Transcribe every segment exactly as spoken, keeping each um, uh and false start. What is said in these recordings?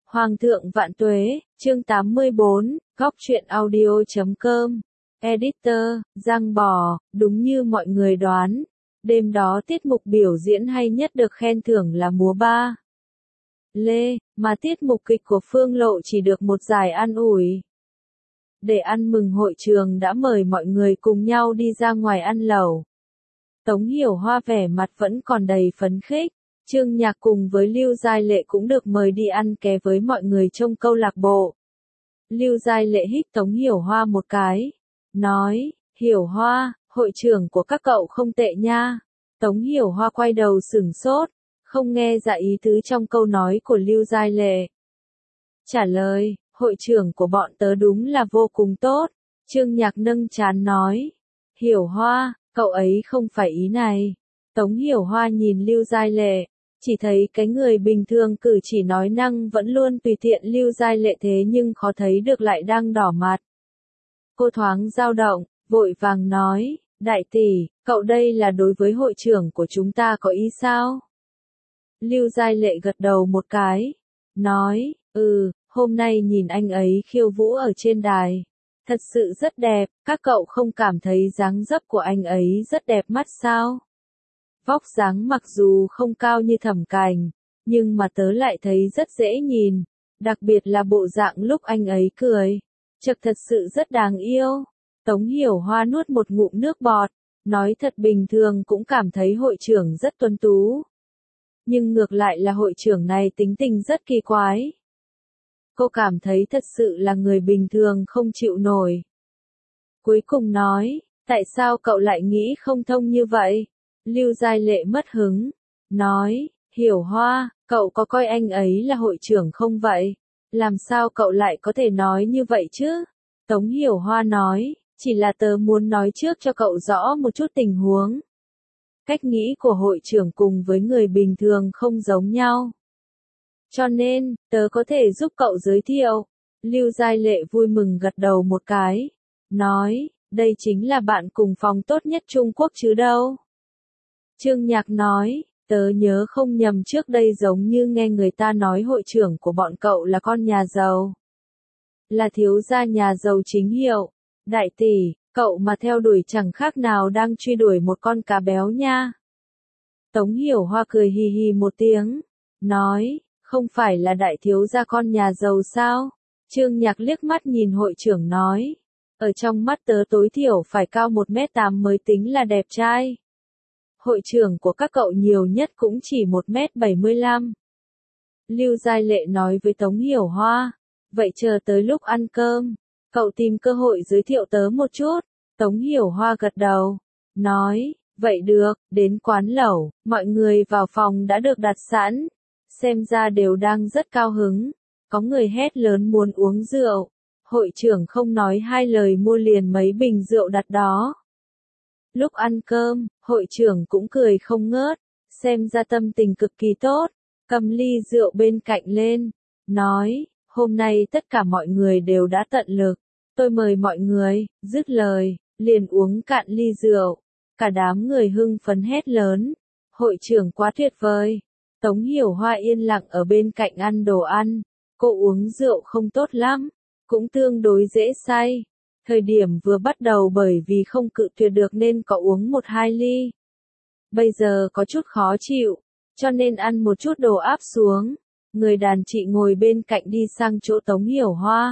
Hoàng thượng vạn tuế, chương tám mươi bốn, góc truyện audio chấm com. Editor, Giang Bò, đúng như mọi người đoán. Đêm đó tiết mục biểu diễn hay nhất được khen thưởng là múa ba lê, mà tiết mục kịch của Phương Lộ chỉ được một giải an ủi. Để ăn mừng hội trường đã mời mọi người cùng nhau đi ra ngoài ăn lẩu. Tống Hiểu Hoa vẻ mặt vẫn còn đầy phấn khích. Trương Nhạc cùng với Lưu Giai Lệ cũng được mời đi ăn ké với mọi người trong câu lạc bộ. Lưu Giai Lệ hít Tống Hiểu Hoa một cái, nói, Hiểu Hoa, hội trưởng của các cậu không tệ nha. Tống Hiểu Hoa quay đầu sửng sốt, không nghe ra ý tứ trong câu nói của Lưu Giai Lệ. Trả lời, hội trưởng của bọn tớ đúng là vô cùng tốt. Trương Nhạc nâng trán nói, Hiểu Hoa, cậu ấy không phải ý này. Tống Hiểu Hoa nhìn Lưu Giai Lệ, chỉ thấy cái người bình thường cử chỉ nói năng vẫn luôn tùy tiện Lưu Giai Lệ thế nhưng khó thấy được lại đang đỏ mặt. Cô thoáng dao động, vội vàng nói, đại tỷ, cậu đây là đối với hội trưởng của chúng ta có ý sao? Lưu Giai Lệ gật đầu một cái, nói, ừ, hôm nay nhìn anh ấy khiêu vũ ở trên đài. Thật sự rất đẹp, các cậu không cảm thấy dáng dấp của anh ấy rất đẹp mắt sao? Vóc dáng mặc dù không cao như Thẩm Cành, nhưng mà tớ lại thấy rất dễ nhìn, đặc biệt là bộ dạng lúc anh ấy cười, chật thật sự rất đáng yêu. Tống Hiểu Hoa nuốt một ngụm nước bọt, nói thật bình thường cũng cảm thấy hội trưởng rất tuấn tú. Nhưng ngược lại là hội trưởng này tính tình rất kỳ quái. Cô cảm thấy thật sự là người bình thường không chịu nổi. Cuối cùng nói, tại sao cậu lại nghĩ không thông như vậy? Lưu Giai Lệ mất hứng, nói, Hiểu Hoa, cậu có coi anh ấy là hội trưởng không vậy? Làm sao cậu lại có thể nói như vậy chứ? Tống Hiểu Hoa nói, chỉ là tớ muốn nói trước cho cậu rõ một chút tình huống. Cách nghĩ của hội trưởng cùng với người bình thường không giống nhau. Cho nên, tớ có thể giúp cậu giới thiệu. Lưu Giai Lệ vui mừng gật đầu một cái, nói, đây chính là bạn cùng phòng tốt nhất Trung Quốc chứ đâu. Trương Nhạc nói, tớ nhớ không nhầm trước đây giống như nghe người ta nói hội trưởng của bọn cậu là con nhà giàu. Là thiếu gia nhà giàu chính hiệu. Đại tỷ, cậu mà theo đuổi chẳng khác nào đang truy đuổi một con cá béo nha. Tống Hiểu Hoa cười hì hì một tiếng, nói, không phải là đại thiếu gia con nhà giàu sao? Trương Nhạc liếc mắt nhìn hội trưởng nói, ở trong mắt tớ tối thiểu phải cao một mét tám mới tính là đẹp trai. Hội trưởng của các cậu nhiều nhất cũng chỉ một mét bảy mươi lăm. Lưu Giai Lệ nói với Tống Hiểu Hoa, vậy chờ tới lúc ăn cơm, cậu tìm cơ hội giới thiệu tớ một chút. Tống Hiểu Hoa gật đầu, nói, vậy được, đến quán lẩu, mọi người vào phòng đã được đặt sẵn, xem ra đều đang rất cao hứng, có người hét lớn muốn uống rượu, hội trưởng không nói hai lời mua liền mấy bình rượu đặt đó. Lúc ăn cơm, hội trưởng cũng cười không ngớt, xem ra tâm tình cực kỳ tốt, cầm ly rượu bên cạnh lên, nói, hôm nay tất cả mọi người đều đã tận lực, tôi mời mọi người, dứt lời, liền uống cạn ly rượu, cả đám người hưng phấn hét lớn, hội trưởng quá tuyệt vời. Tống Hiểu Hoa yên lặng ở bên cạnh ăn đồ ăn, cô uống rượu không tốt lắm, cũng tương đối dễ say. Thời điểm vừa bắt đầu bởi vì không cự tuyệt được nên có uống một hai ly. Bây giờ có chút khó chịu, cho nên ăn một chút đồ áp xuống. Người đàn chị ngồi bên cạnh đi sang chỗ Tống Hiểu Hoa.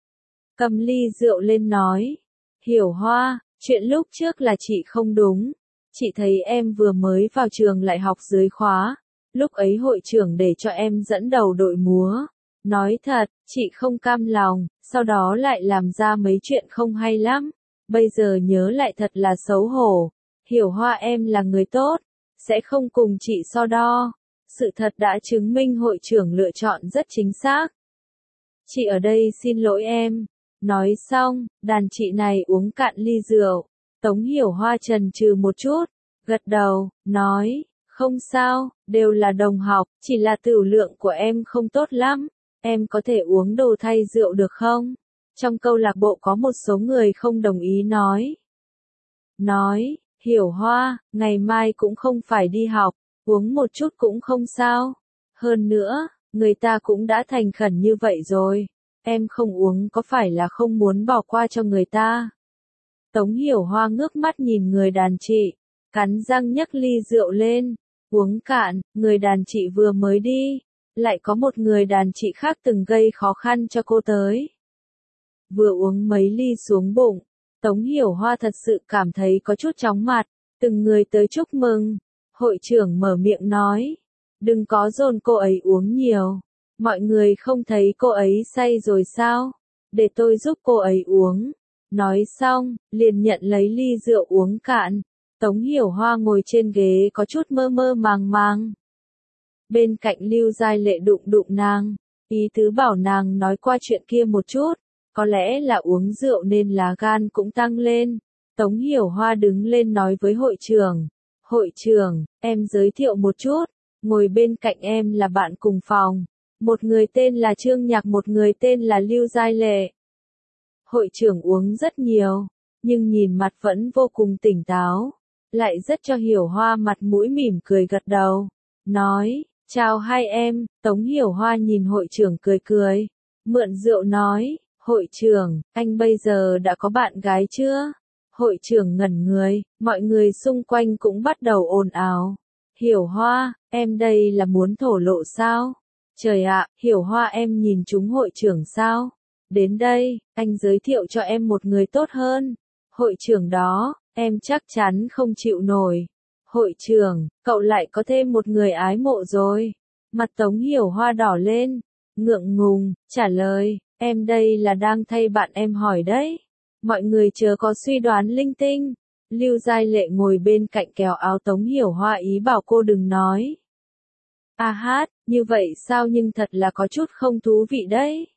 Cầm ly rượu lên nói, Hiểu Hoa, chuyện lúc trước là chị không đúng. Chị thấy em vừa mới vào trường lại học dưới khóa, lúc ấy hội trưởng để cho em dẫn đầu đội múa. Nói thật, chị không cam lòng, sau đó lại làm ra mấy chuyện không hay lắm. Bây giờ nhớ lại thật là xấu hổ. Hiểu Hoa em là người tốt, sẽ không cùng chị so đo. Sự thật đã chứng minh hội trưởng lựa chọn rất chính xác. Chị ở đây xin lỗi em. Nói xong, đàn chị này uống cạn ly rượu. Tống Hiểu Hoa chần chừ một chút, gật đầu, nói, không sao, đều là đồng học, chỉ là tửu lượng của em không tốt lắm. Em có thể uống đồ thay rượu được không? Trong câu lạc bộ có một số người không đồng ý nói. Nói, Hiểu Hoa, ngày mai cũng không phải đi học, uống một chút cũng không sao. Hơn nữa, người ta cũng đã thành khẩn như vậy rồi. Em không uống có phải là không muốn bỏ qua cho người ta? Tống Hiểu Hoa ngước mắt nhìn người đàn chị, cắn răng nhấc ly rượu lên, uống cạn, người đàn chị vừa mới đi, lại có một người đàn chị khác từng gây khó khăn cho cô tới. Vừa uống mấy ly xuống bụng, Tống Hiểu Hoa thật sự cảm thấy có chút chóng mặt, từng người tới chúc mừng. Hội trưởng mở miệng nói, đừng có dồn cô ấy uống nhiều, mọi người không thấy cô ấy say rồi sao, để tôi giúp cô ấy uống. Nói xong, liền nhận lấy ly rượu uống cạn. Tống Hiểu Hoa ngồi trên ghế có chút mơ mơ màng màng. Bên cạnh Lưu Giai Lệ đụng đụng nàng, ý tứ bảo nàng nói qua chuyện kia một chút, có lẽ là uống rượu nên lá gan cũng tăng lên. Tống Hiểu Hoa đứng lên nói với hội trưởng, hội trưởng, em giới thiệu một chút, ngồi bên cạnh em là bạn cùng phòng, một người tên là Trương Nhạc, một người tên là Lưu Giai Lệ. Hội trưởng uống rất nhiều, nhưng nhìn mặt vẫn vô cùng tỉnh táo, lại rất cho Hiểu Hoa mặt mũi mỉm cười gật đầu, nói, chào hai em. Tống Hiểu Hoa nhìn hội trưởng cười cười, mượn rượu nói, hội trưởng, anh bây giờ đã có bạn gái chưa? Hội trưởng ngẩn người, mọi người xung quanh cũng bắt đầu ồn ào. Hiểu Hoa, em đây là muốn thổ lộ sao? Trời ạ, Hiểu Hoa em nhìn chúng hội trưởng sao? Đến đây, anh giới thiệu cho em một người tốt hơn. Hội trưởng đó, em chắc chắn không chịu nổi. Hội trưởng, cậu lại có thêm một người ái mộ rồi. Mặt Tống Hiểu Hoa đỏ lên, ngượng ngùng, trả lời, em đây là đang thay bạn em hỏi đấy. Mọi người chớ có suy đoán linh tinh. Lưu Giai Lệ ngồi bên cạnh kéo áo Tống Hiểu Hoa ý bảo cô đừng nói. À hát, như vậy sao, nhưng thật là có chút không thú vị đấy.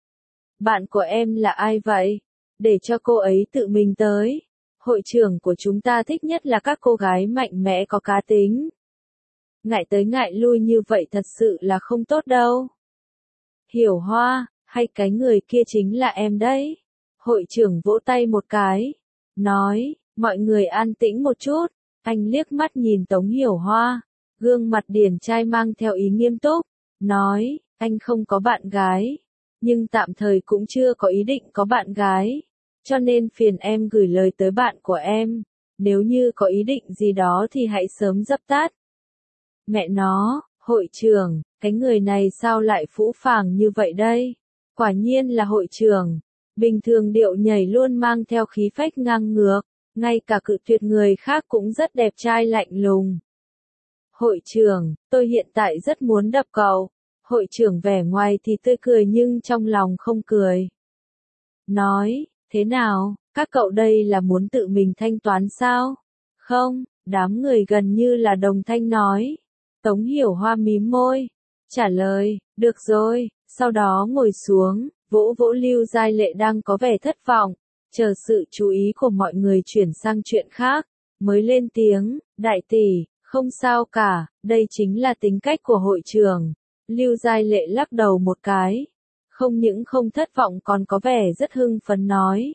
Bạn của em là ai vậy? Để cho cô ấy tự mình tới. Hội trưởng của chúng ta thích nhất là các cô gái mạnh mẽ có cá tính. Ngại tới ngại lui như vậy thật sự là không tốt đâu. Hiểu Hoa, hay cái người kia chính là em đấy. Hội trưởng vỗ tay một cái, nói, mọi người an tĩnh một chút. Anh liếc mắt nhìn Tống Hiểu Hoa, gương mặt điển trai mang theo ý nghiêm túc, nói, anh không có bạn gái, nhưng tạm thời cũng chưa có ý định có bạn gái, cho nên phiền em gửi lời tới bạn của em, nếu như có ý định gì đó thì hãy sớm dập tắt. Mẹ nó, hội trưởng, cái người này sao lại phũ phàng như vậy đây? Quả nhiên là hội trưởng. Bình thường điệu nhảy luôn mang theo khí phách ngang ngược, ngay cả cự tuyệt người khác cũng rất đẹp trai lạnh lùng. Hội trưởng, tôi hiện tại rất muốn đập cậu. Hội trưởng vẻ ngoài thì tươi cười nhưng trong lòng không cười. Nói, thế nào, các cậu đây là muốn tự mình thanh toán sao? Không, đám người gần như là đồng thanh nói. Tống Hiểu Hoa mím môi, trả lời, được rồi, sau đó ngồi xuống. Vỗ vỗ Lưu Giai Lệ đang có vẻ thất vọng, chờ sự chú ý của mọi người chuyển sang chuyện khác, mới lên tiếng, đại tỷ, không sao cả, đây chính là tính cách của hội trưởng. Lưu Giai Lệ lắc đầu một cái, không những không thất vọng còn có vẻ rất hưng phấn nói.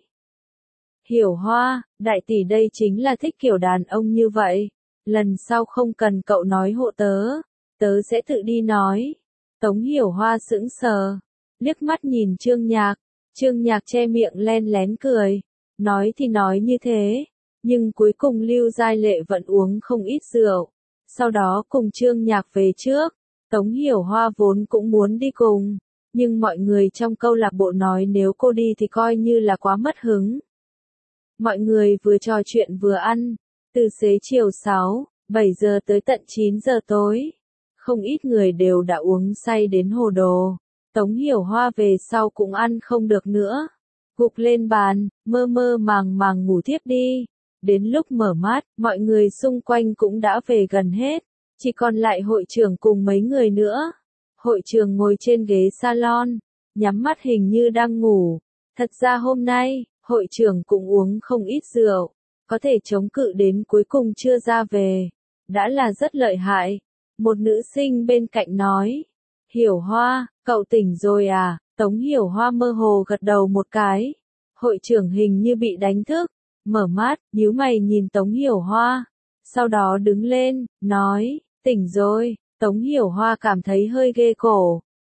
Hiểu Hoa, đại tỷ đây chính là thích kiểu đàn ông như vậy, lần sau không cần cậu nói hộ tớ, tớ sẽ tự đi nói. Tống Hiểu Hoa sững sờ, liếc mắt nhìn Trương Nhạc, Trương Nhạc che miệng len lén cười, nói thì nói như thế, nhưng cuối cùng Lưu Giai Lệ vẫn uống không ít rượu, sau đó cùng Trương Nhạc về trước. Tống Hiểu Hoa vốn cũng muốn đi cùng, nhưng mọi người trong câu lạc bộ nói nếu cô đi thì coi như là quá mất hứng. Mọi người vừa trò chuyện vừa ăn, từ xế chiều sáu, bảy giờ tới tận chín giờ tối. Không ít người đều đã uống say đến hồ đồ. Tống Hiểu Hoa về sau cũng ăn không được nữa. Gục lên bàn, mơ mơ màng màng ngủ thiếp đi. Đến lúc mở mắt, mọi người xung quanh cũng đã về gần hết. Chỉ còn lại hội trưởng cùng mấy người nữa. Hội trưởng ngồi trên ghế salon, nhắm mắt hình như đang ngủ. Thật ra hôm nay, hội trưởng cũng uống không ít rượu. Có thể chống cự đến cuối cùng chưa ra về. Đã là rất lợi hại. Một nữ sinh bên cạnh nói. Hiểu Hoa, cậu tỉnh rồi à? Tống Hiểu Hoa mơ hồ gật đầu một cái. Hội trưởng hình như bị đánh thức. Mở mắt, nhíu mày nhìn Tống Hiểu Hoa. Sau đó đứng lên, nói, tỉnh rồi. Tống Hiểu Hoa cảm thấy hơi ghê cổ.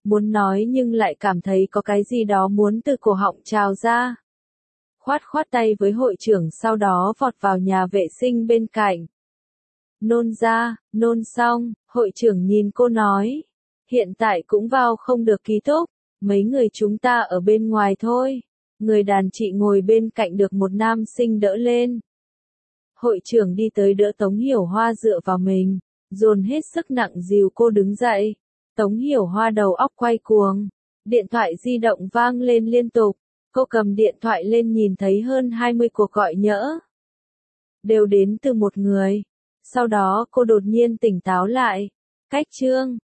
muốn nói nhưng lại cảm thấy có cái gì đó muốn từ cổ họng trào ra. Khoát khoát tay với hội trưởng sau đó vọt vào nhà vệ sinh bên cạnh. Nôn ra, nôn xong, hội trưởng nhìn cô nói. Hiện tại cũng vào không được ký túc, mấy người chúng ta ở bên ngoài thôi. Người đàn chị ngồi bên cạnh được một nam sinh đỡ lên. Hội trưởng đi tới đỡ Tống Hiểu Hoa dựa vào mình, dồn hết sức nặng dìu cô đứng dậy. Tống Hiểu Hoa đầu óc quay cuồng, điện thoại di động vang lên liên tục, cô cầm điện thoại lên nhìn thấy hơn hai mươi cuộc gọi nhỡ. Đều đến từ một người. Sau đó cô đột nhiên tỉnh táo lại. Cách Trương,